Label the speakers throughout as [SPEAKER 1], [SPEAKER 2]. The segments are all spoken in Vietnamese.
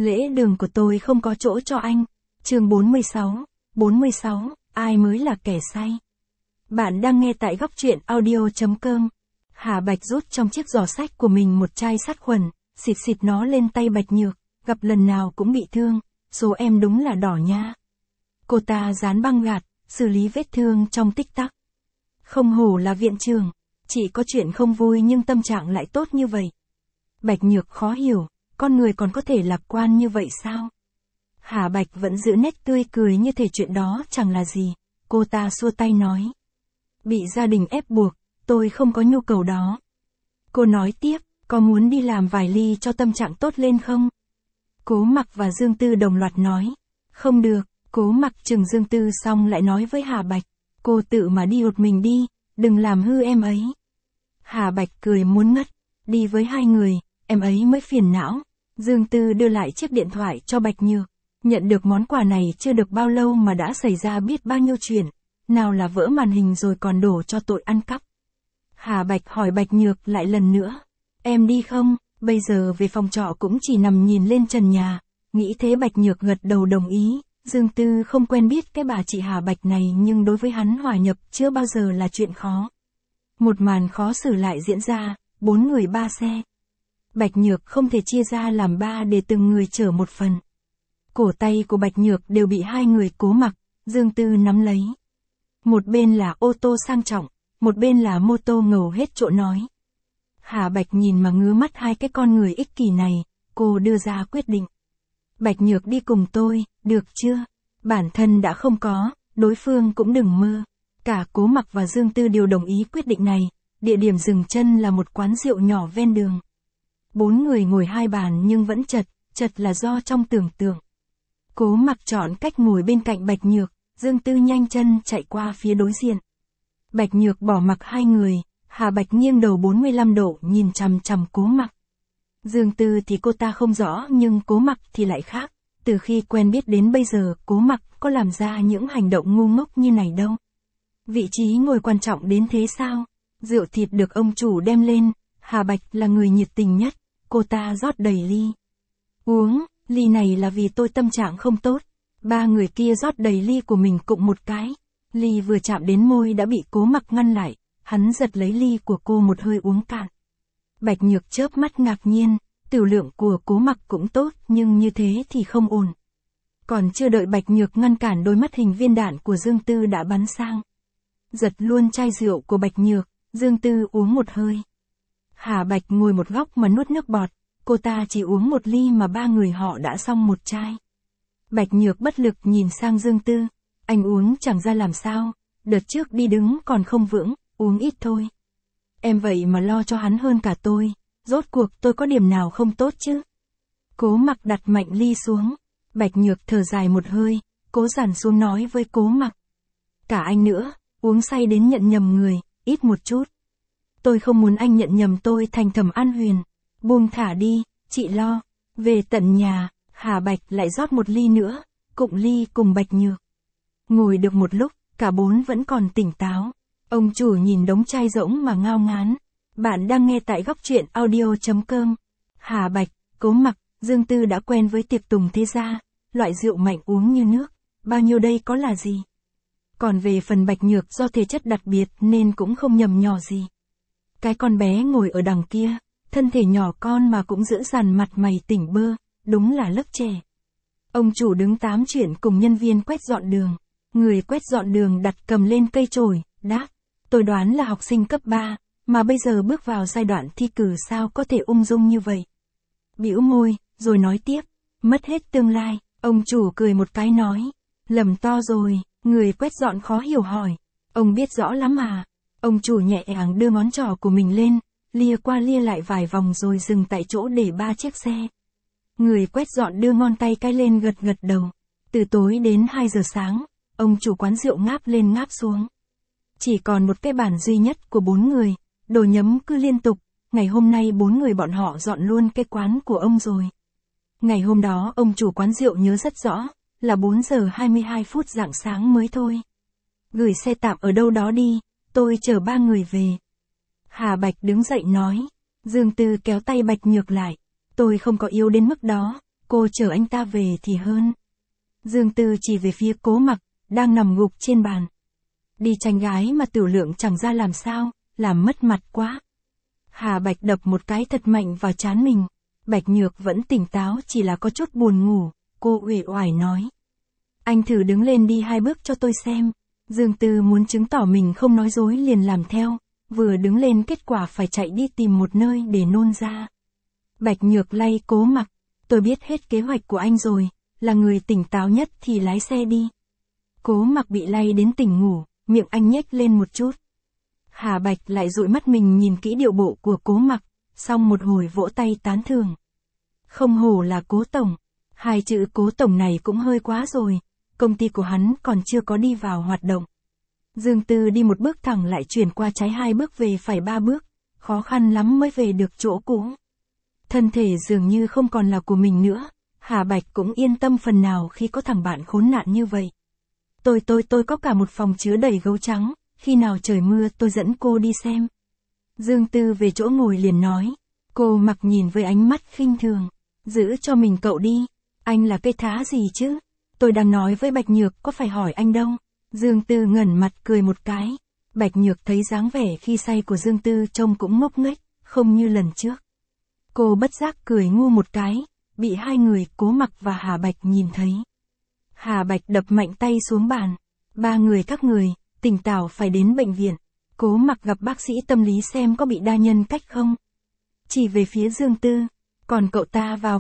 [SPEAKER 1] Lễ đường của tôi không có chỗ cho anh. Chương 46, ai mới là kẻ say? Bạn đang nghe tại góc truyện audio.com. Hà Bạch rút trong chiếc giỏ sách của mình một chai sát khuẩn, xịt nó lên tay Bạch Nhược, gặp lần nào cũng bị thương, số em đúng là đỏ nha. Cô ta dán băng gạc, xử lý vết thương trong tích tắc. Không hổ là viện trưởng, chỉ có chuyện không vui nhưng tâm trạng lại tốt như vậy. Bạch Nhược khó hiểu, con người còn có thể lạc quan như vậy sao? Hà Bạch vẫn giữ nét tươi cười như thể chuyện đó chẳng là gì, cô ta xua tay nói. Bị gia đình ép buộc, tôi không có nhu cầu đó. Cô nói tiếp, có muốn đi làm vài ly cho tâm trạng tốt lên không? Cố Mặc và Dương Tư đồng loạt nói. Không được, Cố Mặc chừng Dương Tư xong lại nói với Hà Bạch. Cô tự mà đi một mình đi, đừng làm hư em ấy. Hà Bạch cười muốn ngất, đi với hai người, em ấy mới phiền não. Dương Tư đưa lại chiếc điện thoại cho Bạch Nhược. Nhận được món quà này chưa được bao lâu mà đã xảy ra biết bao nhiêu chuyện. Nào là vỡ màn hình rồi còn đổ cho tội ăn cắp. Hà Bạch hỏi Bạch Nhược lại lần nữa. Em đi không? Bây giờ về phòng trọ cũng chỉ nằm nhìn lên trần nhà. Nghĩ thế Bạch Nhược gật đầu đồng ý. Dương Tư không quen biết cái bà chị Hà Bạch này nhưng đối với hắn hòa nhập chưa bao giờ là chuyện khó. Một màn khó xử lại diễn ra, 4 người 3 xe. Bạch Nhược không thể chia ra làm 3 để từng người chở một phần. Cổ tay của Bạch Nhược đều bị hai người Cố Mặc, Dương Tư nắm lấy. Một bên là ô tô sang trọng, một bên là mô tô ngầu hết chỗ nói. Hà Bạch nhìn mà ngứa mắt hai cái con người ích kỷ này, cô đưa ra quyết định. Bạch Nhược đi cùng tôi, được chưa? Bản thân đã không có, đối phương cũng đừng mơ. Cả Cố Mặc và Dương Tư đều đồng ý quyết định này, địa điểm dừng chân là một quán rượu nhỏ ven đường. 4 người ngồi hai bàn nhưng vẫn chật là do trong tưởng tượng. Cố Mặc chọn cách ngồi bên cạnh Bạch Nhược, Dương Tư nhanh chân chạy qua phía đối diện. Bạch Nhược bỏ mặc hai người, Hà Bạch nghiêng đầu 45 độ nhìn chằm chằm Cố Mặc. Dương Tư thì cô ta không rõ nhưng Cố Mặc thì lại khác, từ khi quen biết đến bây giờ Cố Mặc có làm ra những hành động ngu ngốc như này đâu. Vị trí ngồi quan trọng đến thế sao? Rượu thịt được ông chủ đem lên, Hà Bạch là người nhiệt tình nhất, cô ta rót đầy ly. Uống, ly này là vì tôi tâm trạng không tốt. 3 người kia rót đầy ly của mình cụng một cái. Ly vừa chạm đến môi đã bị Cố Mặc ngăn lại, hắn giật lấy ly của cô một hơi uống cạn. Bạch Nhược chớp mắt ngạc nhiên, tiểu lượng của Cố Mặc cũng tốt nhưng như thế thì không ổn. Còn chưa đợi Bạch Nhược ngăn cản đôi mắt hình viên đạn của Dương Tư đã bắn sang. Giật luôn chai rượu của Bạch Nhược, Dương Tư uống một hơi. Hà Bạch ngồi một góc mà nuốt nước bọt, cô ta chỉ uống một ly mà 3 người họ đã xong một chai. Bạch Nhược bất lực nhìn sang Dương Tư, anh uống chẳng ra làm sao, đợt trước đi đứng còn không vững, uống ít thôi. Em vậy mà lo cho hắn hơn cả tôi, rốt cuộc tôi có điểm nào không tốt chứ? Cố Mặc đặt mạnh ly xuống, Bạch Nhược thở dài một hơi, cố dằn xuống nói với Cố Mặc. Cả anh nữa, uống say đến nhận nhầm người, ít một chút. Tôi không muốn anh nhận nhầm tôi thành Thẩm An Huyền, buông thả đi, chị lo. Về tận nhà, Hà Bạch lại rót một ly nữa, cụng ly cùng Bạch Nhược. Ngồi được một lúc, cả 4 vẫn còn tỉnh táo. Ông chủ nhìn đống chai rỗng mà ngao ngán. Bạn đang nghe tại góc truyện audio.com. Hà Bạch, Cố Mặc, Dương Tư đã quen với tiệc tùng thế gia, loại rượu mạnh uống như nước, bao nhiêu đây có là gì. Còn về phần Bạch Nhược do thể chất đặc biệt nên cũng không nhầm nhỏ gì. Cái con bé ngồi ở đằng kia, thân thể nhỏ con mà cũng giữ dằn mặt mày tỉnh bơ, đúng là lớp trẻ. Ông chủ đứng tám chuyện cùng nhân viên quét dọn đường. Người quét dọn đường đặt cầm lên cây chổi, đáp. Tôi đoán là học sinh cấp 3, mà bây giờ bước vào giai đoạn thi cử sao có thể ung dung như vậy. Bĩu môi, rồi nói tiếp. Mất hết tương lai, ông chủ cười một cái nói. Lầm to rồi, người quét dọn khó hiểu hỏi. Ông biết rõ lắm à. Ông chủ nhẹ nhàng đưa ngón trỏ của mình lên, lia qua lia lại vài vòng rồi dừng tại chỗ để 3 chiếc xe. Người quét dọn đưa ngón tay cái lên gật đầu. Từ tối đến 2 giờ sáng, ông chủ quán rượu ngáp lên ngáp xuống. Chỉ còn một cái bàn duy nhất của 4 người, đồ nhấm cứ liên tục, ngày hôm nay 4 người bọn họ dọn luôn cái quán của ông rồi. Ngày hôm đó ông chủ quán rượu nhớ rất rõ, là 4 giờ 22 phút rạng sáng mới thôi. Gửi xe tạm ở đâu đó đi, tôi chở 3 người về. Hà Bạch đứng dậy nói, Dương Tư kéo tay Bạch Nhược lại, tôi không có yếu đến mức đó, cô chờ anh ta về thì hơn. Dương Tư chỉ về phía Cố Mặc, đang nằm gục trên bàn. Đi tranh gái mà tiểu lượng chẳng ra làm sao, làm mất mặt quá. Hà Bạch đập một cái thật mạnh vào trán mình. Bạch Nhược vẫn tỉnh táo, chỉ là có chút buồn ngủ, cô uể oải nói. Anh thử đứng lên đi 2 bước cho tôi xem. Dương Tư muốn chứng tỏ mình không nói dối liền làm theo, vừa đứng lên kết quả phải chạy đi tìm một nơi để nôn ra. Bạch Nhược lay Cố Mặc, tôi biết hết kế hoạch của anh rồi, là người tỉnh táo nhất thì lái xe đi. Cố Mặc bị lay đến tỉnh ngủ, miệng anh nhếch lên một chút. Hà Bạch lại dụi mắt mình nhìn kỹ điệu bộ của Cố Mặc, xong một hồi vỗ tay tán thưởng. Không hổ là Cố Tổng, 2 chữ Cố Tổng này cũng hơi quá rồi, công ty của hắn còn chưa có đi vào hoạt động. Dương Tư đi 1 bước thẳng lại chuyển qua trái 2 bước về phải 3 bước, khó khăn lắm mới về được chỗ cũ. Thân thể dường như không còn là của mình nữa, Hà Bạch cũng yên tâm phần nào khi có thằng bạn khốn nạn như vậy. Tôi có cả một phòng chứa đầy gấu trắng, khi nào trời mưa tôi dẫn cô đi xem. Dương Tư về chỗ ngồi liền nói. Cô Mặc nhìn với ánh mắt khinh thường. Giữ cho mình cậu đi, anh là cây thá gì chứ? Tôi đang nói với Bạch Nhược có phải hỏi anh đâu. Dương Tư ngẩn mặt cười một cái. Bạch Nhược thấy dáng vẻ khi say của Dương Tư trông cũng ngốc nghếch, không như lần trước. Cô bất giác cười ngu một cái, bị 2 người Cố Mặc và Hà Bạch nhìn thấy. Hà Bạch đập mạnh tay xuống bàn. 3 người các người, tỉnh táo phải đến bệnh viện. Cố Mặc gặp bác sĩ tâm lý xem có bị đa nhân cách không. Chỉ về phía Dương Tư. Còn cậu ta vào.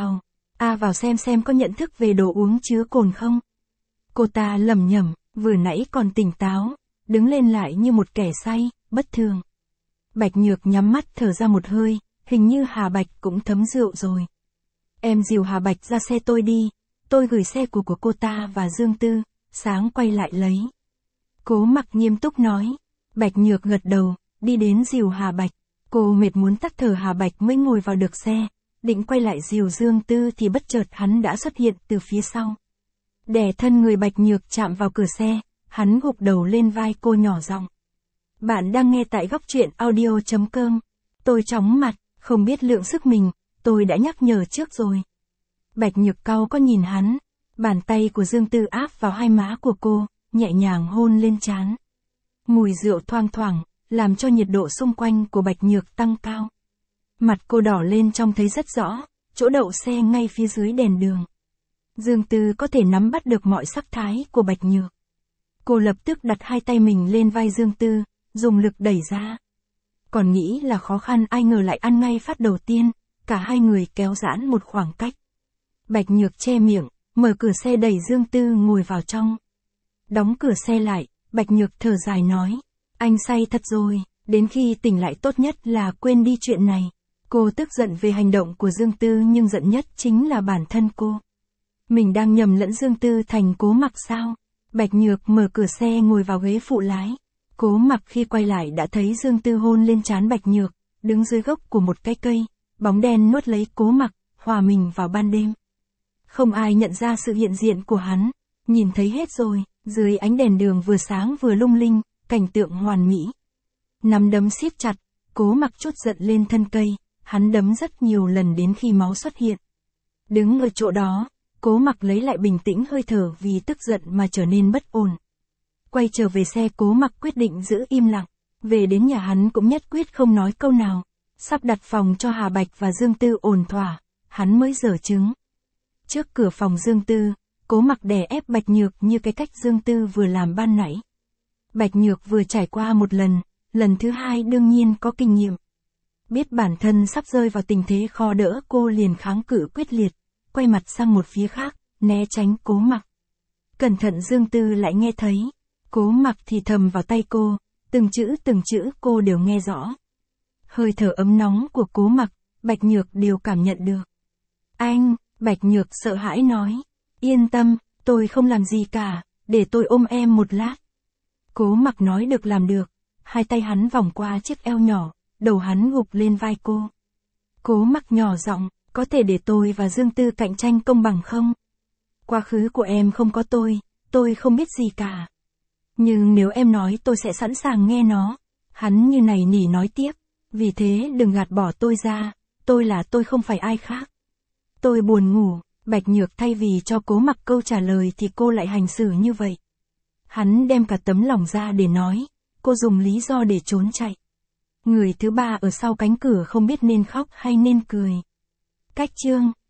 [SPEAKER 1] Vào xem có nhận thức về đồ uống chứa cồn không. Cô ta lẩm nhẩm, vừa nãy còn tỉnh táo, đứng lên lại như một kẻ say, bất thường. Bạch Nhược nhắm mắt thở ra một hơi, hình như Hà Bạch cũng thấm rượu rồi. Em dìu Hà Bạch ra xe tôi đi, tôi gửi xe của cô ta và Dương Tư, sáng quay lại lấy. Cố Mặc nghiêm túc nói. Bạch Nhược gật đầu, đi đến dìu Hà Bạch. Cô mệt muốn tắt thở Hà Bạch mới ngồi vào được xe, định quay lại dìu Dương Tư thì bất chợt hắn đã xuất hiện từ phía sau. Đè thân người Bạch Nhược chạm vào cửa xe, hắn gục đầu lên vai cô nhỏ giọng. Bạn đang nghe tại góc truyện audio.com. Tôi chóng mặt, không biết lượng sức mình, tôi đã nhắc nhở trước rồi. Bạch Nhược cau có nhìn hắn, bàn tay của Dương Tư áp vào 2 má của cô, nhẹ nhàng hôn lên trán. Mùi rượu thoang thoảng, làm cho nhiệt độ xung quanh của Bạch Nhược tăng cao. Mặt cô đỏ lên trông thấy rất rõ, chỗ đậu xe ngay phía dưới đèn đường. Dương Tư có thể nắm bắt được mọi sắc thái của Bạch Nhược. Cô lập tức đặt 2 tay mình lên vai Dương Tư, dùng lực đẩy ra. Còn nghĩ là khó khăn ai ngờ lại ăn ngay phát đầu tiên, cả 2 người kéo giãn một khoảng cách. Bạch Nhược che miệng, mở cửa xe đẩy Dương Tư ngồi vào trong. Đóng cửa xe lại, Bạch Nhược thở dài nói. Anh say thật rồi, đến khi tỉnh lại tốt nhất là quên đi chuyện này. Cô tức giận về hành động của Dương Tư nhưng giận nhất chính là bản thân cô. Mình đang nhầm lẫn Dương Tư thành Cố Mặc sao? Bạch Nhược mở cửa xe ngồi vào ghế phụ lái. Cố Mặc khi quay lại đã thấy Dương Tư hôn lên trán Bạch Nhược, đứng dưới gốc của một cái cây, bóng đen nuốt lấy Cố Mặc, hòa mình vào ban đêm. Không ai nhận ra sự hiện diện của hắn, nhìn thấy hết rồi, dưới ánh đèn đường vừa sáng vừa lung linh, cảnh tượng hoàn mỹ. Nắm đấm siết chặt, Cố Mặc chút giận lên thân cây, hắn đấm rất nhiều lần đến khi máu xuất hiện. Đứng ở chỗ đó, Cố Mặc lấy lại bình tĩnh hơi thở vì tức giận mà trở nên bất ổn. Quay trở về xe Cố Mặc quyết định giữ im lặng, về đến nhà hắn cũng nhất quyết không nói câu nào. Sắp đặt phòng cho Hà Bạch và Dương Tư ổn thỏa, hắn mới dở chứng. Trước cửa phòng Dương Tư, Cố Mặc đè ép Bạch Nhược như cái cách Dương Tư vừa làm ban nãy. Bạch Nhược vừa trải qua một lần thứ 2 đương nhiên có kinh nghiệm. Biết bản thân sắp rơi vào tình thế khó đỡ cô liền kháng cự quyết liệt, quay mặt sang một phía khác, né tránh Cố Mặc. Cẩn thận Dương Tư lại nghe thấy, Cố Mặc thì thầm vào tay cô, từng chữ cô đều nghe rõ. Hơi thở ấm nóng của Cố Mặc, Bạch Nhược đều cảm nhận được. Anh, Bạch Nhược sợ hãi nói, yên tâm, tôi không làm gì cả, để tôi ôm em một lát. Cố Mặc nói được làm được, 2 tay hắn vòng qua chiếc eo nhỏ, đầu hắn gục lên vai cô. Cố Mặc nhỏ giọng, có thể để tôi và Dương Tư cạnh tranh công bằng không? Quá khứ của em không có tôi không biết gì cả. Nhưng nếu em nói tôi sẽ sẵn sàng nghe nó. Hắn như này nỉ nói tiếp, vì thế đừng gạt bỏ tôi ra, tôi không phải ai khác. Tôi buồn ngủ, Bạch Nhược thay vì cho Cố Mặc câu trả lời thì cô lại hành xử như vậy. Hắn đem cả tấm lòng ra để nói, cô dùng lý do để trốn chạy. Người thứ ba ở sau cánh cửa không biết nên khóc hay nên cười. Cách chương